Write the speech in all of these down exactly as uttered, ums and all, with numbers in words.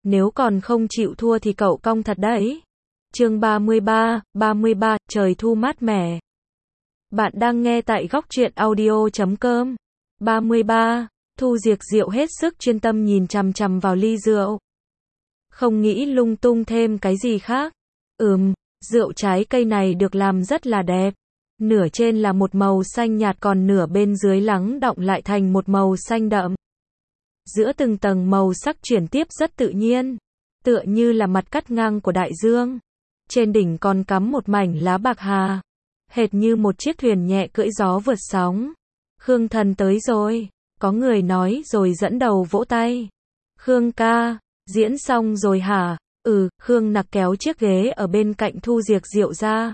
nếu còn không chịu thua thì cậu cong thật đấy. Chương ba mươi ba, ba mươi ba, trời thu mát mẻ. Bạn đang nghe tại góc truyện audio chấm com. ba mươi ba, Thu Diệc Diệu hết sức chuyên tâm nhìn chằm chằm vào ly rượu. Không nghĩ lung tung thêm cái gì khác. Ừm, rượu trái cây này được làm rất là đẹp. Nửa trên là một màu xanh nhạt còn nửa bên dưới lắng đọng lại thành một màu xanh đậm. Giữa từng tầng màu sắc chuyển tiếp rất tự nhiên, tựa như là mặt cắt ngang của đại dương. Trên đỉnh còn cắm một mảnh lá bạc hà, hệt như một chiếc thuyền nhẹ cưỡi gió vượt sóng. Khương Thần tới rồi, có người nói rồi dẫn đầu vỗ tay. Khương ca, diễn xong rồi hả? Ừ, Khương Nặc kéo chiếc ghế ở bên cạnh Thu Diệc Diệu ra.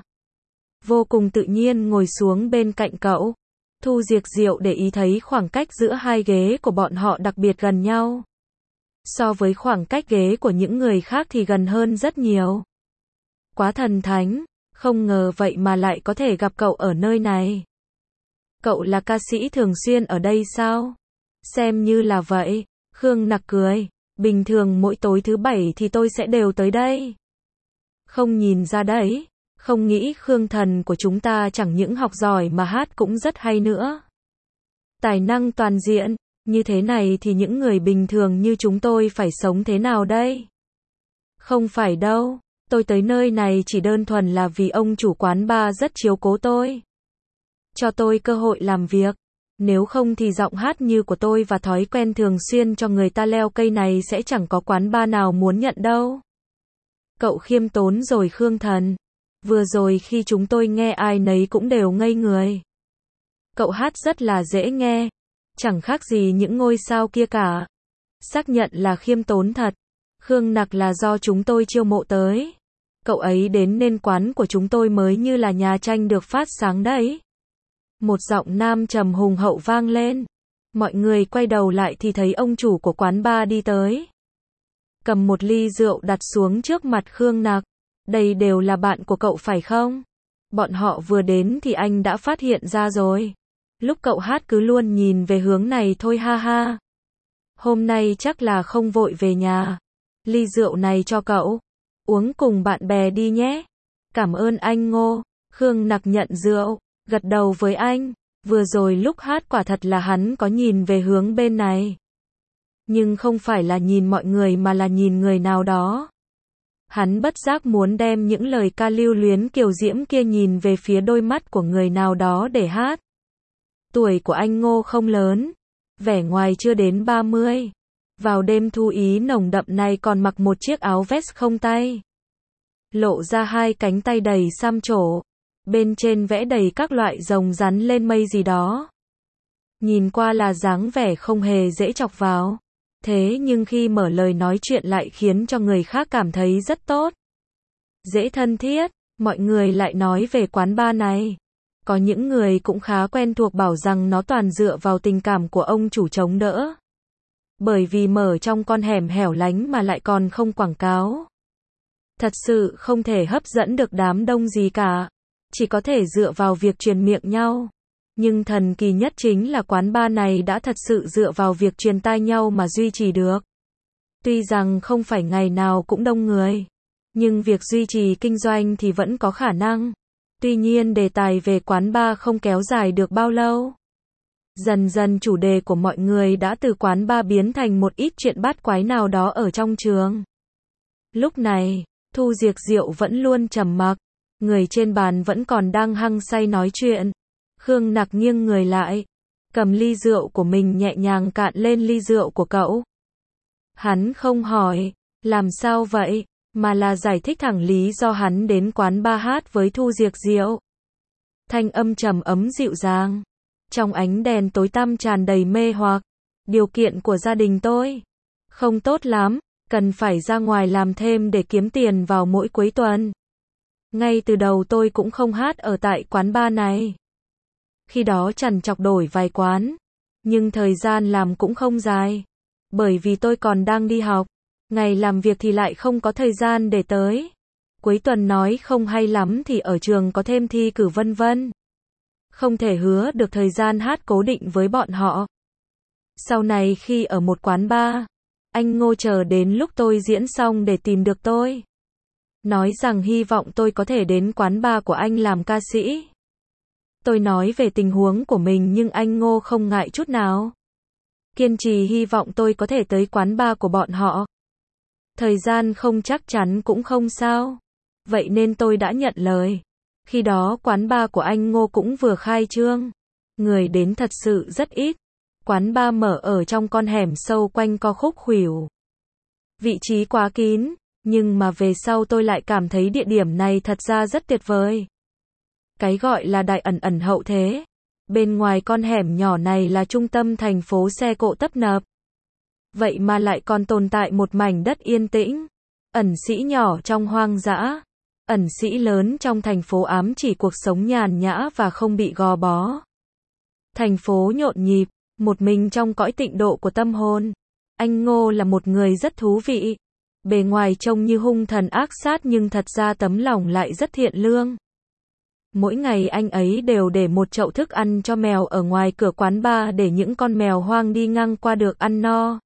Vô cùng tự nhiên ngồi xuống bên cạnh cậu. Thu Diệc Diệu để ý thấy khoảng cách giữa hai ghế của bọn họ đặc biệt gần nhau. So với khoảng cách ghế của những người khác thì gần hơn rất nhiều. Quá thần thánh, không ngờ vậy mà lại có thể gặp cậu ở nơi này. Cậu là ca sĩ thường xuyên ở đây sao? Xem như là vậy, Khương Nặc cười. Bình thường mỗi tối thứ bảy thì tôi sẽ đều tới đây. Không nhìn ra đấy, không nghĩ Khương Thần của chúng ta chẳng những học giỏi mà hát cũng rất hay nữa. Tài năng toàn diện, như thế này thì những người bình thường như chúng tôi phải sống thế nào đây? Không phải đâu, tôi tới nơi này chỉ đơn thuần là vì ông chủ quán bar rất chiếu cố tôi. Cho tôi cơ hội làm việc. Nếu không thì giọng hát như của tôi và thói quen thường xuyên cho người ta leo cây này sẽ chẳng có quán bar nào muốn nhận đâu. Cậu khiêm tốn rồi Khương Thần. Vừa rồi khi chúng tôi nghe ai nấy cũng đều ngây người. Cậu hát rất là dễ nghe, chẳng khác gì những ngôi sao kia cả. Xác nhận là khiêm tốn thật. Khương Nặc là do chúng tôi chiêu mộ tới. Cậu ấy đến nên quán của chúng tôi mới như là nhà tranh được phát sáng đấy. Một giọng nam trầm hùng hậu vang lên. Mọi người quay đầu lại thì thấy ông chủ của quán bar đi tới. Cầm một ly rượu đặt xuống trước mặt Khương Nặc. Đây đều là bạn của cậu phải không? Bọn họ vừa đến thì anh đã phát hiện ra rồi. Lúc cậu hát cứ luôn nhìn về hướng này thôi ha ha. Hôm nay chắc là không vội về nhà. Ly rượu này cho cậu. Uống cùng bạn bè đi nhé. Cảm ơn anh Ngô. Khương Nặc nhận rượu, gật đầu với anh. Vừa rồi lúc hát quả thật là hắn có nhìn về hướng bên này. Nhưng không phải là nhìn mọi người mà là nhìn người nào đó. Hắn bất giác muốn đem những lời ca lưu luyến kiều diễm kia nhìn về phía đôi mắt của người nào đó để hát. Tuổi của anh Ngô không lớn, vẻ ngoài chưa đến ba mươi. Vào đêm thu ý nồng đậm này còn mặc một chiếc áo vest không tay. Lộ ra hai cánh tay đầy xăm trổ. Bên trên vẽ đầy các loại rồng rắn lên mây gì đó. Nhìn qua là dáng vẻ không hề dễ chọc vào. Thế nhưng khi mở lời nói chuyện lại khiến cho người khác cảm thấy rất tốt. Dễ thân thiết, mọi người lại nói về quán bar này. Có những người cũng khá quen thuộc bảo rằng nó toàn dựa vào tình cảm của ông chủ chống đỡ. Bởi vì mở trong con hẻm hẻo lánh mà lại còn không quảng cáo. Thật sự không thể hấp dẫn được đám đông gì cả. Chỉ có thể dựa vào việc truyền miệng nhau. Nhưng thần kỳ nhất chính là quán bar này đã thật sự dựa vào việc truyền tai nhau mà duy trì được. Tuy rằng không phải ngày nào cũng đông người, nhưng việc duy trì kinh doanh thì vẫn có khả năng. Tuy nhiên đề tài về quán bar không kéo dài được bao lâu. Dần dần chủ đề của mọi người đã từ quán bar biến thành một ít chuyện bát quái nào đó ở trong trường. Lúc này, Thu Diệc Diệu vẫn luôn trầm mặc, người trên bàn vẫn còn đang hăng say nói chuyện. Khương Nặc nghiêng người lại, cầm ly rượu của mình nhẹ nhàng cạn lên ly rượu của cậu. Hắn không hỏi, làm sao vậy, mà là giải thích thẳng lý do hắn đến quán bar hát với Thu Diệc Diệu. Thanh âm trầm ấm dịu dàng, trong ánh đèn tối tăm tràn đầy mê hoặc. Điều kiện của gia đình tôi không tốt lắm, cần phải ra ngoài làm thêm để kiếm tiền vào mỗi cuối tuần. Ngay từ đầu tôi cũng không hát ở tại quán bar này. Khi đó trằn trọc đổi vài quán, nhưng thời gian làm cũng không dài. Bởi vì tôi còn đang đi học, ngày làm việc thì lại không có thời gian để tới. Cuối tuần nói không hay lắm thì ở trường có thêm thi cử vân vân. Không thể hứa được thời gian hát cố định với bọn họ. Sau này khi ở một quán bar, Anh Ngô chờ đến lúc tôi diễn xong để tìm được tôi. Nói rằng hy vọng tôi có thể đến quán bar của anh làm ca sĩ. Tôi nói về tình huống của mình nhưng anh Ngô không ngại chút nào. Kiên trì hy vọng tôi có thể tới quán bar của bọn họ. Thời gian không chắc chắn cũng không sao. Vậy nên tôi đã nhận lời. Khi đó quán bar của anh Ngô cũng vừa khai trương. Người đến thật sự rất ít. Quán bar mở ở trong con hẻm sâu quanh co khúc khuỷu. Vị trí quá kín, nhưng mà về sau tôi lại cảm thấy địa điểm này thật ra rất tuyệt vời. Cái gọi là đại ẩn ẩn hậu thế. Bên ngoài con hẻm nhỏ này là trung tâm thành phố xe cộ tấp nập. Vậy mà lại còn tồn tại một mảnh đất yên tĩnh. Ẩn sĩ nhỏ trong hoang dã. Ẩn sĩ lớn trong thành phố ám chỉ cuộc sống nhàn nhã và không bị gò bó. Thành phố nhộn nhịp, một mình trong cõi tịnh độ của tâm hồn. Anh Ngô là một người rất thú vị. Bề ngoài trông như hung thần ác sát nhưng thật ra tấm lòng lại rất thiện lương. Mỗi ngày anh ấy đều để một chậu thức ăn cho mèo ở ngoài cửa quán bar để những con mèo hoang đi ngang qua được ăn no.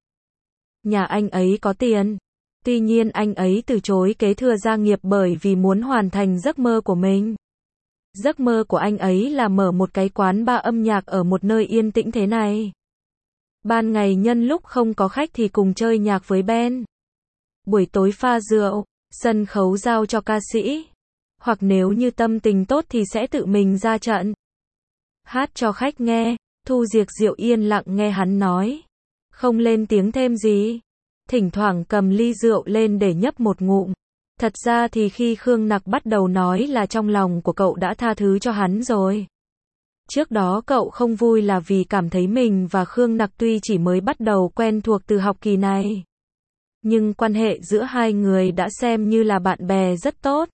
Nhà anh ấy có tiền. Tuy nhiên anh ấy từ chối kế thừa gia nghiệp bởi vì muốn hoàn thành giấc mơ của mình. Giấc mơ của anh ấy là mở một cái quán bar âm nhạc ở một nơi yên tĩnh thế này. Ban ngày nhân lúc không có khách thì cùng chơi nhạc với band. Buổi tối pha rượu, sân khấu giao cho ca sĩ. Hoặc nếu như tâm tình tốt thì sẽ tự mình ra trận. Hát cho khách nghe. Thu Diệc Diệu yên lặng nghe hắn nói. Không lên tiếng thêm gì. Thỉnh thoảng cầm ly rượu lên để nhấp một ngụm. Thật ra thì khi Khương Nặc bắt đầu nói là trong lòng của cậu đã tha thứ cho hắn rồi. Trước đó cậu không vui là vì cảm thấy mình và Khương Nặc tuy chỉ mới bắt đầu quen thuộc từ học kỳ này. Nhưng quan hệ giữa hai người đã xem như là bạn bè rất tốt.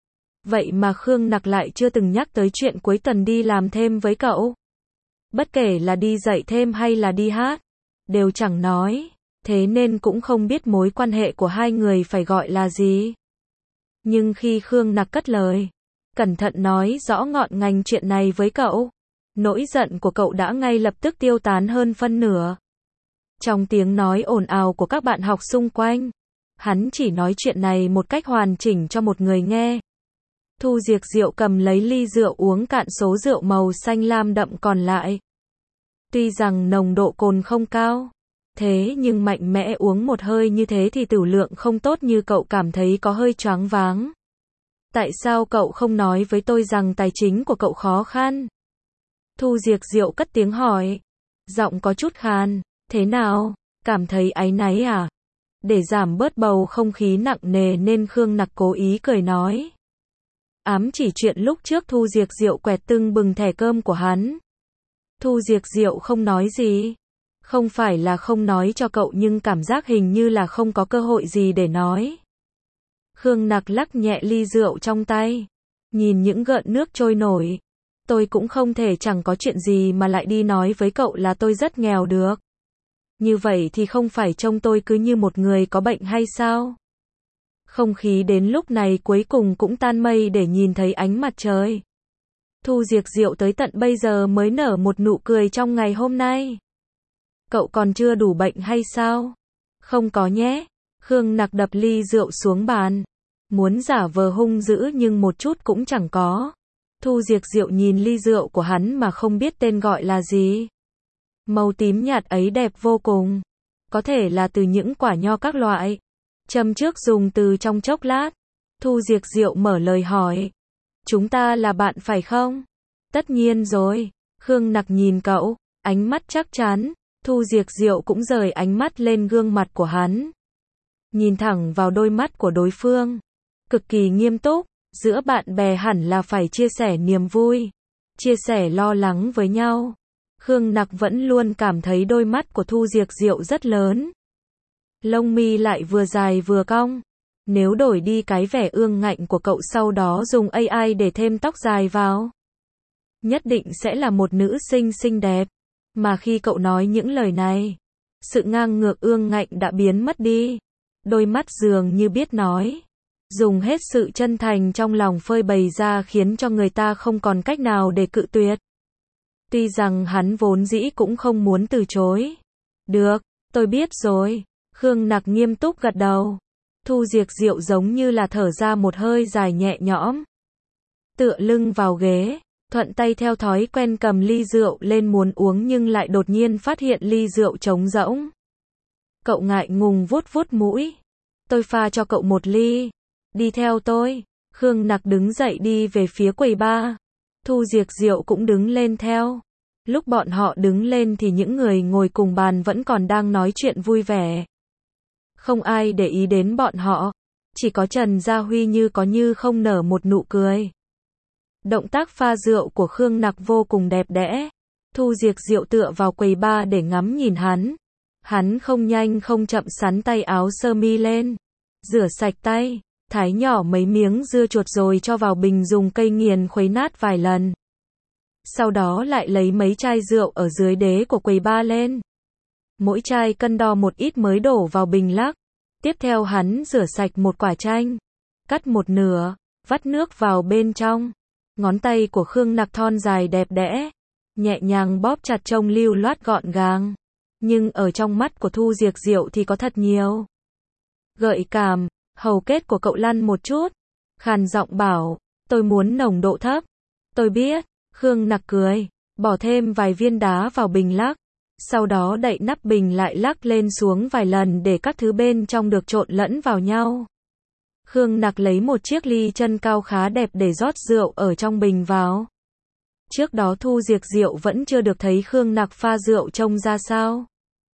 Vậy mà Khương Nặc lại chưa từng nhắc tới chuyện cuối tuần đi làm thêm với cậu. Bất kể là đi dạy thêm hay là đi hát, đều chẳng nói. Thế nên cũng không biết mối quan hệ của hai người phải gọi là gì. Nhưng khi Khương Nặc cất lời, cẩn thận nói rõ ngọn ngành chuyện này với cậu, nỗi giận của cậu đã ngay lập tức tiêu tán hơn phân nửa. Trong tiếng nói ồn ào của các bạn học xung quanh, hắn chỉ nói chuyện này một cách hoàn chỉnh cho một người nghe. Thu Diệc Diệu cầm lấy ly rượu uống cạn số rượu màu xanh lam đậm còn lại. Tuy rằng nồng độ cồn không cao, thế nhưng mạnh mẽ uống một hơi như thế thì tửu lượng không tốt như cậu cảm thấy có hơi choáng váng. Tại sao cậu không nói với tôi rằng tài chính của cậu khó khăn? Thu Diệc Diệu cất tiếng hỏi. Giọng có chút khàn. Thế nào? Cảm thấy áy náy à? Để giảm bớt bầu không khí nặng nề nên Khương Nặc cố ý cười nói. Ám chỉ chuyện lúc trước Thu Diệc Diệu quẹt tưng bừng thẻ cơm của hắn. Thu Diệc Diệu không nói gì. Không phải là không nói cho cậu nhưng cảm giác hình như là không có cơ hội gì để nói. Khương Nặc lắc nhẹ ly rượu trong tay. Nhìn những gợn nước trôi nổi. Tôi cũng không thể chẳng có chuyện gì mà lại đi nói với cậu là tôi rất nghèo được. Như vậy thì không phải trông tôi cứ như một người có bệnh hay sao? Không khí đến lúc này cuối cùng cũng tan mây để nhìn thấy ánh mặt trời. Thu Diệc Diệu tới tận bây giờ mới nở một nụ cười trong ngày hôm nay. Cậu còn chưa đủ bệnh hay sao? Không có nhé. Khương Nặc đập ly rượu xuống bàn. Muốn giả vờ hung dữ nhưng một chút cũng chẳng có. Thu Diệc Diệu nhìn ly rượu của hắn mà không biết tên gọi là gì. Màu tím nhạt ấy đẹp vô cùng. Có thể là từ những quả nho các loại. Châm trước dùng từ trong chốc lát. Thu Diệc Diệu mở lời hỏi. Chúng ta là bạn phải không? Tất nhiên rồi. Khương Nặc nhìn cậu, ánh mắt chắc chắn. Thu Diệc Diệu cũng rời ánh mắt lên gương mặt của hắn. Nhìn thẳng vào đôi mắt của đối phương. Cực kỳ nghiêm túc. Giữa bạn bè hẳn là phải chia sẻ niềm vui. Chia sẻ lo lắng với nhau. Khương Nặc vẫn luôn cảm thấy đôi mắt của Thu Diệc Diệu rất lớn. Lông mi lại vừa dài vừa cong. Nếu đổi đi cái vẻ ương ngạnh của cậu sau đó dùng a i để thêm tóc dài vào, nhất định sẽ là một nữ sinh xinh đẹp. Mà khi cậu nói những lời này, sự ngang ngược ương ngạnh đã biến mất đi. Đôi mắt dường như biết nói. Dùng hết sự chân thành trong lòng phơi bày ra khiến cho người ta không còn cách nào để cự tuyệt. Tuy rằng hắn vốn dĩ cũng không muốn từ chối. Được, tôi biết rồi. Khương Nặc nghiêm túc gật đầu. Thu Diệp Diệu giống như là thở ra một hơi dài nhẹ nhõm. Tựa lưng vào ghế, thuận tay theo thói quen cầm ly rượu lên muốn uống nhưng lại đột nhiên phát hiện ly rượu trống rỗng. Cậu ngại ngùng vuốt vuốt mũi. Tôi pha cho cậu một ly. Đi theo tôi. Khương Nặc đứng dậy đi về phía quầy bar. Thu Diệp Diệu cũng đứng lên theo. Lúc bọn họ đứng lên thì những người ngồi cùng bàn vẫn còn đang nói chuyện vui vẻ. Không ai để ý đến bọn họ. Chỉ có Trần Gia Huy như có như không nở một nụ cười. Động tác pha rượu của Khương Nặc vô cùng đẹp đẽ. Thu Diệp Diệu tựa vào quầy bar để ngắm nhìn hắn. Hắn không nhanh không chậm xắn tay áo sơ mi lên. Rửa sạch tay. Thái nhỏ mấy miếng dưa chuột rồi cho vào bình dùng cây nghiền khuấy nát vài lần. Sau đó lại lấy mấy chai rượu ở dưới đế của quầy bar lên. Mỗi chai cân đo một ít mới đổ vào bình lắc. Tiếp theo hắn rửa sạch một quả chanh. Cắt một nửa, vắt nước vào bên trong. Ngón tay của Khương Nặc thon dài đẹp đẽ. Nhẹ nhàng bóp chặt trông lưu loát gọn gàng. Nhưng ở trong mắt của Thu Diệp Diệu thì có thật nhiều gợi cảm. Hầu kết của cậu lăn một chút. Khàn giọng bảo, tôi muốn nồng độ thấp. Tôi biết. Khương Nặc cười. Bỏ thêm vài viên đá vào bình lắc. Sau đó đậy nắp bình lại lắc lên xuống vài lần để các thứ bên trong được trộn lẫn vào nhau. Khương Nặc lấy một chiếc ly chân cao khá đẹp để rót rượu ở trong bình vào. Trước đó Thu Diệp Diệu vẫn chưa được thấy Khương Nặc pha rượu trông ra sao.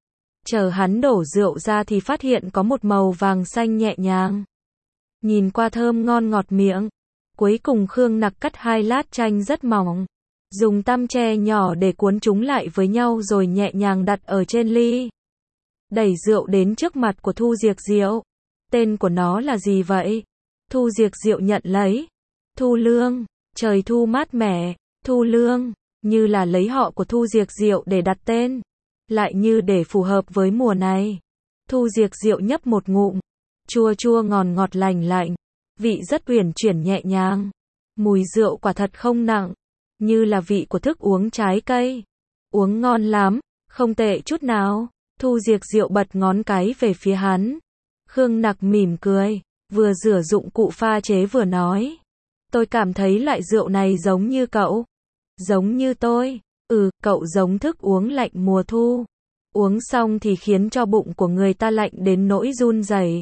Chờ hắn đổ rượu ra thì phát hiện có một màu vàng xanh nhẹ nhàng. Nhìn qua thơm ngon ngọt miệng. Cuối cùng Khương Nặc cắt hai lát chanh rất mỏng. Dùng tăm tre nhỏ để cuốn chúng lại với nhau rồi nhẹ nhàng đặt ở trên ly. Đẩy rượu đến trước mặt của Thu Diệp Diệu. Tên của nó là gì vậy? Thu Diệp Diệu nhận lấy. Thu Lương. Trời thu mát mẻ. Thu Lương. Như là lấy họ của Thu Diệp Diệu để đặt tên. Lại như để phù hợp với mùa này. Thu Diệp Diệu nhấp một ngụm. Chua chua ngọt ngọt lành lạnh. Vị rất uyển chuyển nhẹ nhàng. Mùi rượu quả thật không nặng. Như là vị của thức uống trái cây. Uống ngon lắm. Không tệ chút nào. Thu Diệp Diệu bật ngón cái về phía hắn. Khương Nặc mỉm cười. Vừa rửa dụng cụ pha chế vừa nói. Tôi cảm thấy loại rượu này giống như cậu. Giống như tôi. Ừ, cậu giống thức uống lạnh mùa thu. Uống xong thì khiến cho bụng của người ta lạnh đến nỗi run rẩy.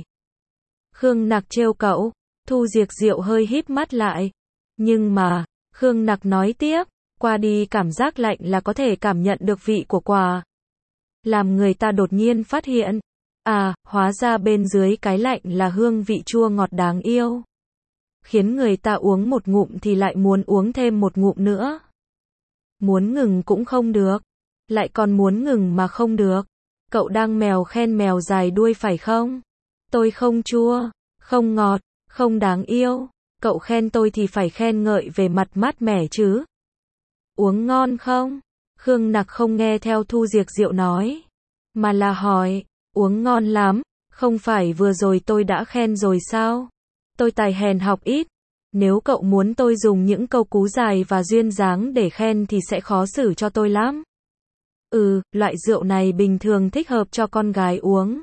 Khương Nặc trêu cậu. Thu Diệp Diệu hơi híp mắt lại. Nhưng mà, Khương Nặc nói tiếp, qua đi cảm giác lạnh là có thể cảm nhận được vị của quà. Làm người ta đột nhiên phát hiện. À, hóa ra bên dưới cái lạnh là hương vị chua ngọt đáng yêu. Khiến người ta uống một ngụm thì lại muốn uống thêm một ngụm nữa. Muốn ngừng cũng không được. Lại còn muốn ngừng mà không được. Cậu đang mèo khen mèo dài đuôi phải không? Tôi không chua, không ngọt, không đáng yêu. Cậu khen tôi thì phải khen ngợi về mặt mát mẻ chứ. Uống ngon không? Khương Nặc không nghe theo Thu Diệp Diệu nói. Mà là hỏi, uống ngon lắm, không phải vừa rồi tôi đã khen rồi sao? Tôi tài hèn học ít. Nếu cậu muốn tôi dùng những câu cú dài và duyên dáng để khen thì sẽ khó xử cho tôi lắm. Ừ, loại rượu này bình thường thích hợp cho con gái uống.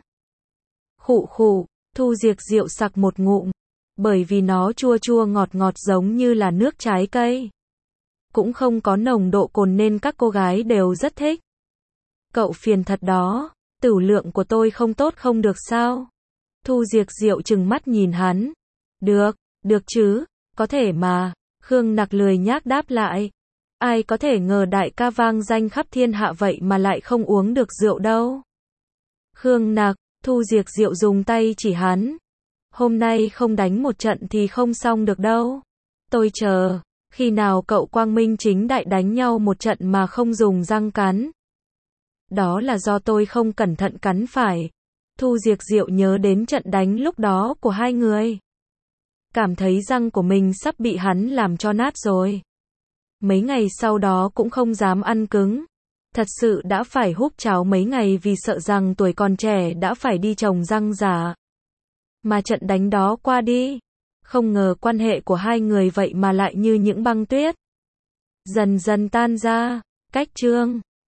Khụ khụ, Thu Diệp Diệu sặc một ngụm. Bởi vì nó chua chua ngọt ngọt giống như là nước trái cây. Cũng không có nồng độ cồn nên các cô gái đều rất thích. Cậu phiền thật đó, tửu lượng của tôi không tốt không được sao? Thu Diệp Diệu trừng mắt nhìn hắn. Được, được chứ, có thể mà. Khương Nặc lười nhác đáp lại. Ai có thể ngờ đại ca vang danh khắp thiên hạ vậy mà lại không uống được rượu đâu. Khương Nặc, Thu Diệp Diệu dùng tay chỉ hắn. Hôm nay không đánh một trận thì không xong được đâu. Tôi chờ, khi nào cậu quang minh chính đại đánh nhau một trận mà không dùng răng cắn. Đó là do tôi không cẩn thận cắn phải. Thu Diệp Diệu nhớ đến trận đánh lúc đó của hai người. Cảm thấy răng của mình sắp bị hắn làm cho nát rồi. Mấy ngày sau đó cũng không dám ăn cứng. Thật sự đã phải húp cháo mấy ngày vì sợ rằng tuổi còn trẻ đã phải đi trồng răng giả. Mà trận đánh đó qua đi. Không ngờ quan hệ của hai người vậy mà lại như những băng tuyết. Dần dần tan ra. Cách chương